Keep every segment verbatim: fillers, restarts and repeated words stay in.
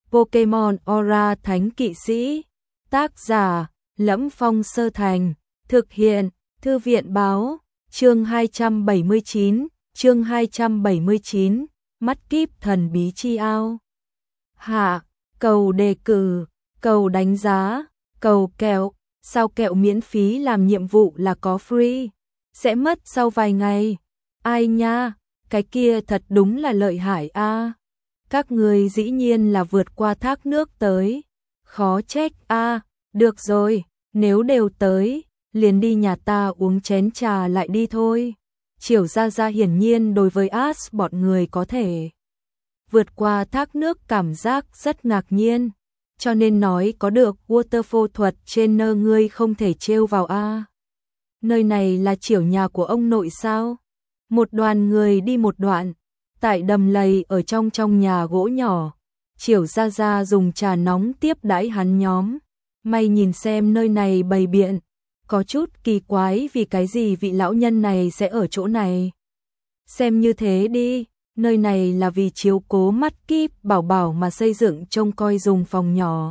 Pokemon Aura Thánh Kỵ Sĩ. Tác giả: Lẫm Phong Sơ Thành. Thực hiện: Thư viện báo. Chương hai trăm bảy mươi chín, chương hai trăm bảy mươi chín, mắt kíp thần bí chi ao. Hạ, cầu đề cử, cầu đánh giá, cầu kẹo, sao kẹo miễn phí làm nhiệm vụ là có free, sẽ mất sau vài ngày. Ai nha, cái kia thật đúng là lợi hại a. À. Các người dĩ nhiên là vượt qua thác nước tới. Khó trách a, à. Được rồi, nếu đều tới, liền đi nhà ta uống chén trà lại đi thôi. Triểu Gia Gia hiển nhiên đối với Ash bọn người có thể vượt qua thác nước cảm giác rất ngạc nhiên, cho nên nói có được waterfall thuật trên nơ ngươi không thể trêu vào a. À. Nơi này là triểu nhà của ông nội sao? Một đoàn người đi một đoạn, tại đầm lầy ở trong trong nhà gỗ nhỏ, Triểu Gia Gia dùng trà nóng tiếp đãi hắn nhóm. Mày nhìn xem nơi này bày biện, có chút kỳ quái vì cái gì vị lão nhân này sẽ ở chỗ này. Xem như thế đi, nơi này là vì chiếu cố mắt kíp bảo bảo mà xây dựng trông coi dùng phòng nhỏ.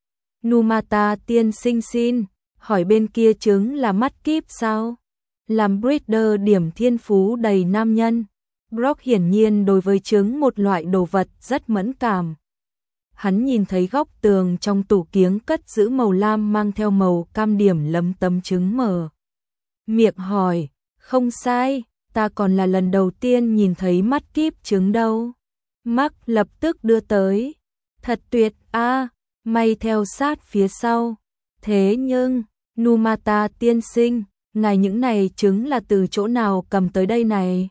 Numata tiên sinh xin, hỏi bên kia trứng là mắt kíp sao? Làm breeder điểm thiên phú đầy nam nhân, Brock hiển nhiên đối với trứng một loại đồ vật rất mẫn cảm. Hắn nhìn thấy góc tường trong tủ kiếng cất giữ màu lam mang theo màu cam điểm lấm tấm trứng mở miệng hỏi, không sai, ta còn là lần đầu tiên nhìn thấy mắt kíp trứng đâu. Mark lập tức đưa tới, thật tuyệt a, à, may theo sát phía sau. Thế nhưng, Numata tiên sinh, ngài những này trứng là từ chỗ nào cầm tới đây này?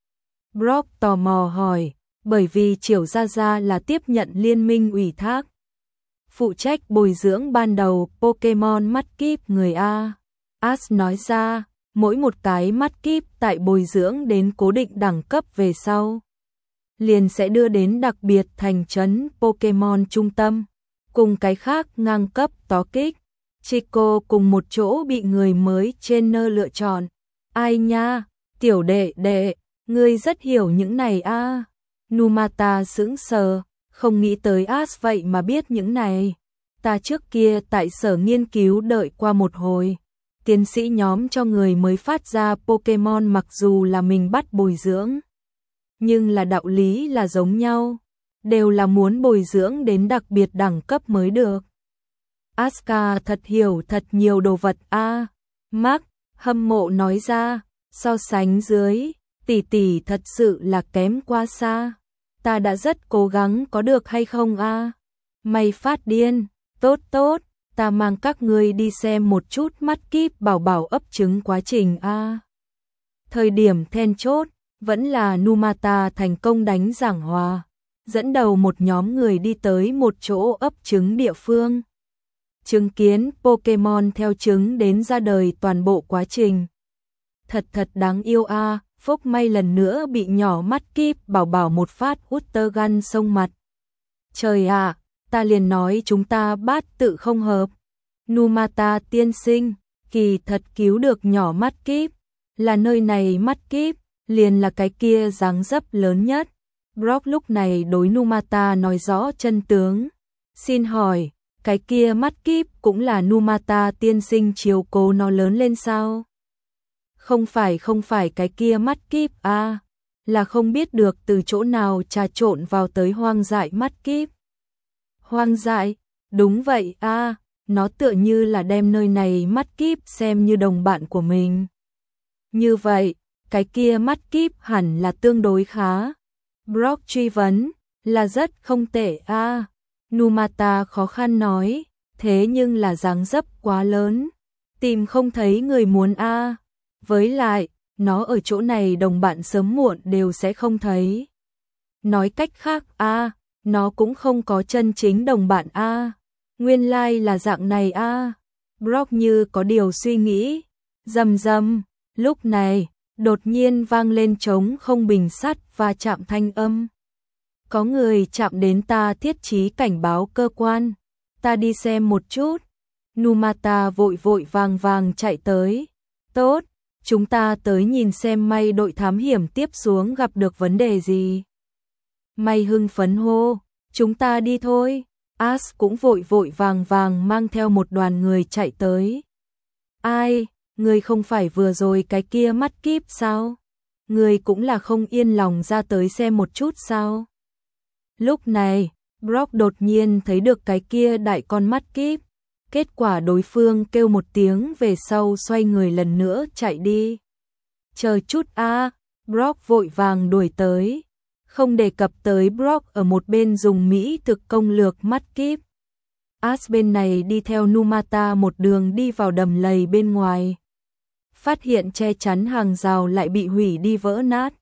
Brock tò mò hỏi, bởi vì Triểu Gia Gia là tiếp nhận liên minh ủy thác, phụ trách bồi dưỡng ban đầu Pokemon mắt kíp người A. Ash nói ra, mỗi một cái mắt kíp tại bồi dưỡng đến cố định đẳng cấp về sau, liền sẽ đưa đến đặc biệt thành trấn Pokemon trung tâm, cùng cái khác ngang cấp tó kích. Chico cùng một chỗ bị người mới trên nơ lựa chọn. Ai nha, tiểu đệ đệ, ngươi rất hiểu những này a. À. Numata sững sờ, không nghĩ tới Ash vậy mà biết những này. Ta trước kia tại sở nghiên cứu đợi qua một hồi, tiến sĩ nhóm cho người mới phát ra Pokemon mặc dù là mình bắt bồi dưỡng, nhưng là đạo lý là giống nhau, đều là muốn bồi dưỡng đến đặc biệt đẳng cấp mới được. Aska thật hiểu thật nhiều đồ vật a. À. Mark hâm mộ nói ra, so sánh dưới, tỷ tỷ thật sự là kém quá xa. Ta đã rất cố gắng có được hay không a? À? Mày phát điên, tốt tốt, ta mang các ngươi đi xem một chút mắt kíp bảo bảo ấp trứng quá trình a. À. Thời điểm then chốt, vẫn là Numata thành công đánh giảng hòa, dẫn đầu một nhóm người đi tới một chỗ ấp trứng địa phương. Chứng kiến Pokemon theo trứng đến ra đời toàn bộ quá trình. Thật thật đáng yêu a, à, phúc may lần nữa bị nhỏ mắt kíp bảo bảo một phát Utter Gun xông mặt. Trời ạ, à, ta liền nói chúng ta bát tự không hợp. Numata tiên sinh, kỳ thật cứu được nhỏ mắt kíp, là nơi này mắt kíp, liền là cái kia dáng dấp lớn nhất. Brock lúc này đối Numata nói rõ chân tướng. Xin hỏi, cái kia mắt kíp cũng là Numata tiên sinh chiếu cố nó lớn lên sao? Không phải không phải cái kia mắt kíp a, à, là không biết được từ chỗ nào trà trộn vào tới hoang dại mắt kíp. Hoang dại, đúng vậy a, à, nó tựa như là đem nơi này mắt kíp xem như đồng bạn của mình. Như vậy, cái kia mắt kíp hẳn là tương đối khá. Brock truy vấn, là rất không tệ a. À. Numata khó khăn nói, thế nhưng là dáng dấp quá lớn, tìm không thấy người muốn a. À. Với lại, nó ở chỗ này đồng bạn sớm muộn đều sẽ không thấy. Nói cách khác a, à, nó cũng không có chân chính đồng bạn a. À. Nguyên lai like là dạng này a. À. Brock như có điều suy nghĩ, rầm rầm, lúc này, đột nhiên vang lên trống không bình sắt và chạm thanh âm. Có người chạm đến ta thiết trí cảnh báo cơ quan, ta đi xem một chút. Numata vội vội vàng vàng chạy tới. Tốt, chúng ta tới nhìn xem may đội thám hiểm tiếp xuống gặp được vấn đề gì. May hưng phấn hô, chúng ta đi thôi. As cũng vội vội vàng vàng mang theo một đoàn người chạy tới. Ai, người không phải vừa rồi cái kia mắt kíp sao? Người cũng là không yên lòng ra tới xem một chút sao? Lúc này, Brock đột nhiên thấy được cái kia đại con mắt kíp. Kết quả đối phương kêu một tiếng về sau xoay người lần nữa chạy đi. Chờ chút a, Brock vội vàng đuổi tới. Không đề cập tới Brock ở một bên dùng mỹ thực công lược mắt kíp. As bên này đi theo Numata một đường đi vào đầm lầy bên ngoài. Phát hiện che chắn hàng rào lại bị hủy đi vỡ nát.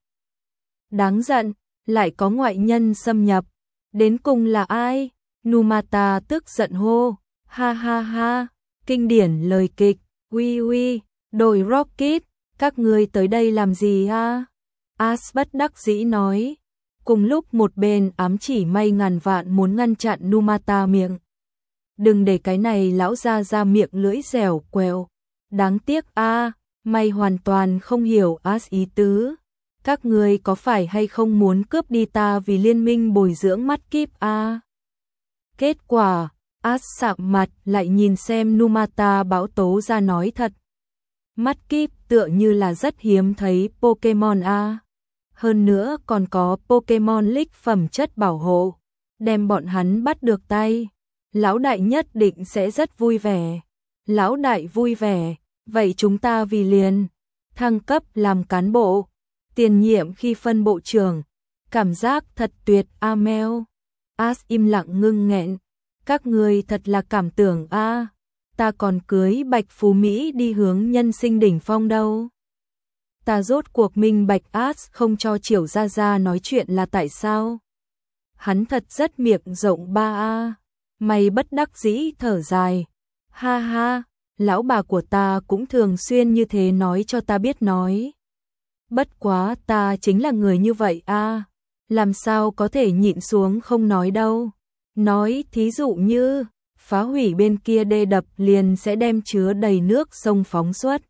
Đáng giận, lại có ngoại nhân xâm nhập. Đến cùng là ai? Numata tức giận hô. Ha ha ha, kinh điển lời kịch. Uy uy, đội Rocket, các ngươi tới đây làm gì ha? As bất đắc dĩ nói. Cùng lúc một bên ám chỉ may ngàn vạn muốn ngăn chặn Numata miệng. Đừng để cái này lão ra ra miệng lưỡi dẻo quẹo. Đáng tiếc a, may hoàn toàn không hiểu As ý tứ. Các ngươi có phải hay không muốn cướp đi ta vì liên minh bồi dưỡng mắt kíp a? Kết quả, As sạm mặt lại nhìn xem Numata bão tố ra nói thật. Mắt kíp tựa như là rất hiếm thấy Pokemon a. Hơn nữa còn có Pokemon League phẩm chất bảo hộ. Đem bọn hắn bắt được tay. Lão đại nhất định sẽ rất vui vẻ. Lão đại vui vẻ, vậy chúng ta vì liền. Thăng cấp làm cán bộ. Tiền nhiệm khi phân bộ trưởng. Cảm giác thật tuyệt Amel. As im lặng ngưng nghẹn. Các người thật là cảm tưởng a, ta còn cưới Bạch Phú Mỹ đi hướng nhân sinh đỉnh phong đâu. Ta rốt cuộc minh bạch As không cho Triểu Gia Gia nói chuyện là tại sao. Hắn thật rất miệng rộng ba a. Mày bất đắc dĩ thở dài. Ha ha, lão bà của ta cũng thường xuyên như thế nói cho ta biết nói. Bất quá ta chính là người như vậy a, làm sao có thể nhịn xuống không nói đâu. Nói thí dụ như, phá hủy bên kia đê đập liền sẽ đem chứa đầy nước sông phóng xuất.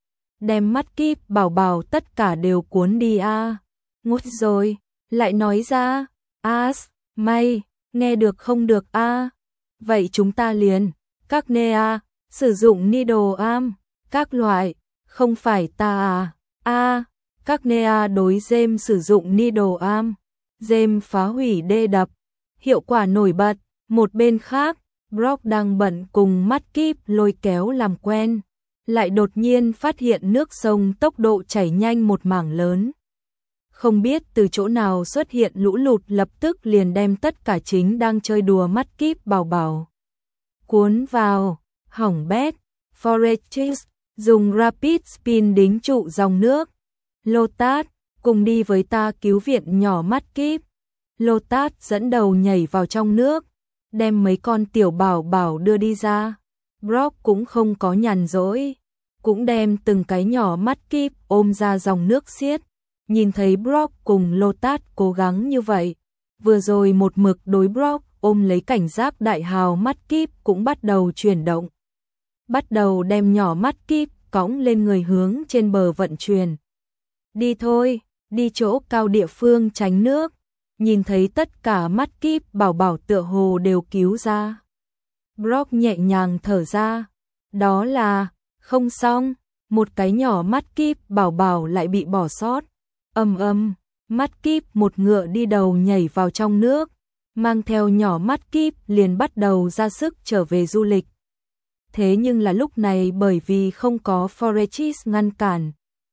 Đem mắt kíp bảo bảo tất cả đều cuốn đi a. Ngút rồi, lại nói ra, As, may, nghe được không được a. Vậy chúng ta liền, các nê a, sử dụng needle arm, các loại, không phải ta à, a, các nê a đối James sử dụng needle arm, James phá hủy đê đập. Hiệu quả nổi bật, một bên khác, Brock đang bận cùng mắt kíp lôi kéo làm quen, lại đột nhiên phát hiện nước sông tốc độ chảy nhanh một mảng lớn. Không biết từ chỗ nào xuất hiện lũ lụt lập tức liền đem tất cả chính đang chơi đùa mắt kíp bảo bảo cuốn vào, hỏng bét. Forest dùng Rapid Spin đính trụ dòng nước. Lotat, cùng đi với ta cứu viện nhỏ mắt kíp. Lotat dẫn đầu nhảy vào trong nước, đem mấy con tiểu bảo bảo đưa đi ra. Brock cũng không có nhàn rỗi, cũng đem từng cái nhỏ mắt kíp ôm ra dòng nước xiết. Nhìn thấy Brock cùng Lotat cố gắng như vậy, vừa rồi một mực đối Brock ôm lấy cảnh giác đại hào mắt kíp cũng bắt đầu chuyển động. Bắt đầu đem nhỏ mắt kíp cõng lên người hướng trên bờ vận chuyển. Đi thôi, đi chỗ cao địa phương tránh nước. Nhìn thấy tất cả mắt kíp bảo bảo tựa hồ đều cứu ra. Brock nhẹ nhàng thở ra. Đó là, không xong, một cái nhỏ mắt kíp bảo bảo lại bị bỏ sót. Ầm ầm, mắt kíp một ngựa đi đầu nhảy vào trong nước, mang theo nhỏ mắt kíp liền bắt đầu ra sức trở về du lịch. Thế nhưng là lúc này bởi vì không có Forechis ngăn cản,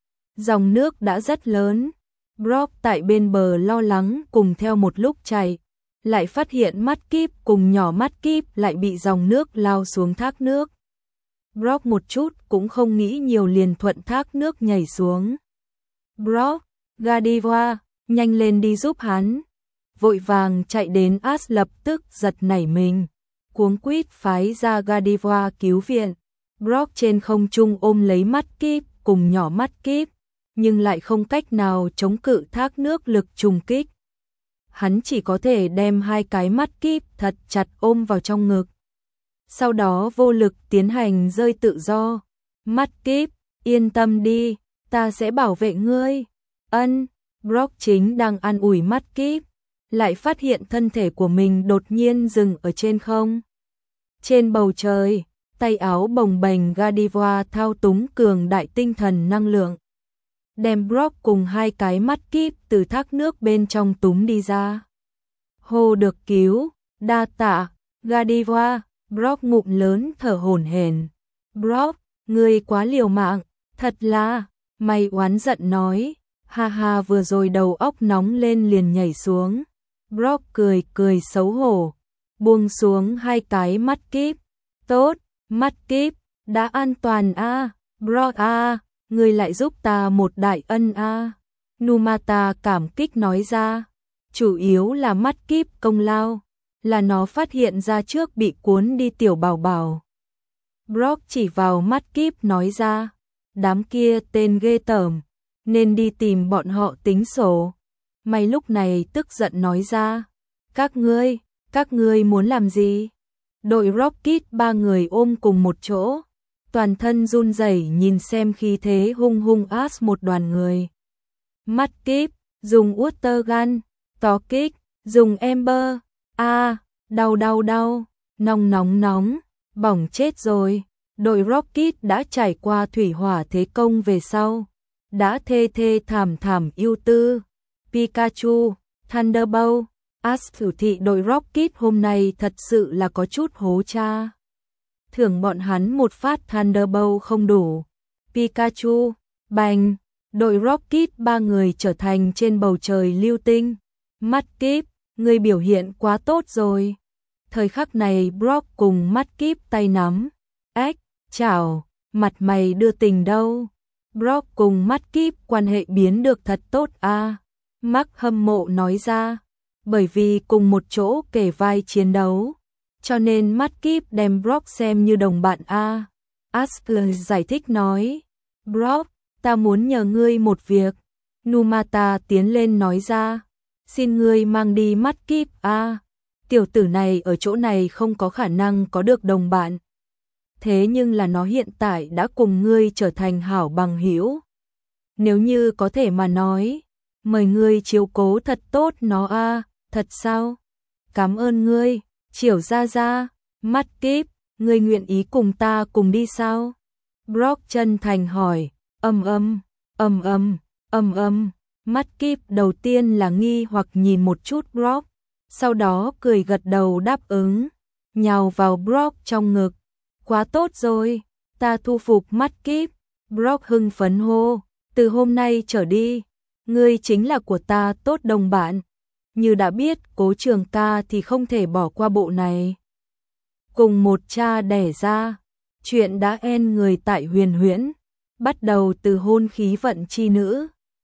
dòng nước đã rất lớn. Brock tại bên bờ lo lắng cùng theo một lúc chạy, lại phát hiện mắt kíp cùng nhỏ mắt kíp lại bị dòng nước lao xuống thác nước. Brock một chút cũng không nghĩ nhiều liền thuận thác nước nhảy xuống. Brock, Godiva, nhanh lên đi giúp hắn. Vội vàng chạy đến As lập tức giật nảy mình, cuống quýt phái ra Godiva cứu viện. Brock trên không trung ôm lấy mắt kíp cùng nhỏ mắt kíp, nhưng lại không cách nào chống cự thác nước lực trùng kích. Hắn chỉ có thể đem hai cái mắt kíp thật chặt ôm vào trong ngực. Sau đó vô lực tiến hành rơi tự do. Mắt kíp, yên tâm đi, ta sẽ bảo vệ ngươi. Ân, Brock chính đang an ủi mắt kíp, lại phát hiện thân thể của mình đột nhiên dừng ở trên không. Trên bầu trời, tay áo bồng bềnh Gardevoir thao túng cường đại tinh thần năng lượng, đem Brock cùng hai cái mắt kíp từ thác nước bên trong túm đi ra. Hô được cứu, đa tạ, Gardevoir. Brock ngụm lớn thở hổn hển. Brock, ngươi quá liều mạng, thật là, mày oán giận nói, ha ha vừa rồi đầu óc nóng lên liền nhảy xuống. Brock cười cười xấu hổ, buông xuống hai cái mắt kíp. Tốt, mắt kíp, đã an toàn a, à. Brock a, à, ngươi lại giúp ta một đại ân a. À. Numata cảm kích nói ra, chủ yếu là mắt kíp công lao, là nó phát hiện ra trước bị cuốn đi tiểu bảo bảo. Brock chỉ vào mắt kíp nói ra, đám kia tên ghê tởm, nên đi tìm bọn họ tính sổ. Mày lúc này tức giận nói ra, các ngươi, các ngươi muốn làm gì? Đội Rocket ba người ôm cùng một chỗ, toàn thân run rẩy nhìn xem khí thế hung hung ác một đoàn người. Mắt kíp, dùng water gun, tó kích, dùng ember, a, à, đau đau đau, nóng nóng nóng, bỏng chết rồi. Đội Rocket đã trải qua thủy hỏa thế công về sau, đã thê thê thảm thảm yêu tư. Pikachu, Thunderbolt, Ash thử thị đội Rocket hôm nay thật sự là có chút hố cha. Thưởng bọn hắn một phát Thunderbolt không đủ. Pikachu, bành, đội Rocket ba người trở thành trên bầu trời lưu tinh. Mắt kíp, người biểu hiện quá tốt rồi. Thời khắc này Brock cùng mắt kíp tay nắm. Ếch, chào, mặt mày đưa tình đâu. Brock cùng mắt kíp quan hệ biến được thật tốt a. À. Mark hâm mộ nói ra, bởi vì cùng một chỗ kể vai chiến đấu, cho nên mắt kíp đem Brock xem như đồng bạn a. À. Asper giải thích nói, Brock, ta muốn nhờ ngươi một việc. Numata tiến lên nói ra, xin ngươi mang đi mắt kíp a. À. Tiểu tử này ở chỗ này không có khả năng có được đồng bạn. Thế nhưng là nó hiện tại đã cùng ngươi trở thành hảo bằng hữu. Nếu như có thể mà nói, mời ngươi chiếu cố thật tốt nó a. À, thật sao? Cảm ơn ngươi, Triểu Gia Gia. Mắt kíp, ngươi nguyện ý cùng ta cùng đi sao? Brock chân thành hỏi. Âm âm, âm âm, âm âm. Mắt kíp đầu tiên là nghi hoặc nhìn một chút Brock, sau đó cười gật đầu đáp ứng, nhào vào Brock trong ngực. Quá tốt rồi, ta thu phục mắt kíp. Brock hưng phấn hô, từ hôm nay trở đi, ngươi chính là của ta tốt đồng bạn. Như đã biết Cố Trường Ca thì không thể bỏ qua bộ này. Cùng một cha đẻ ra, chuyện đã end người tại Huyền Huyễn, bắt đầu từ hôn khí vận chi nữ.